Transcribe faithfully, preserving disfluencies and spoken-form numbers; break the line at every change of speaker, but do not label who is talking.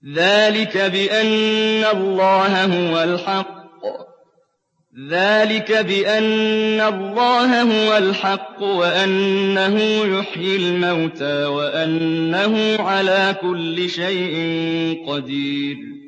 ذَٰلِكَ بِأَنَّ اللَّهَ هُوَ الْحَقُّ ذَٰلِكَ بِأَنَّ اللَّهَ هُوَ الْحَقُّ وَأَنَّهُ يُحْيِي الْمَوْتَىٰ وَأَنَّهُ عَلَىٰ كُلِّ شَيْءٍ قَدِيرٌ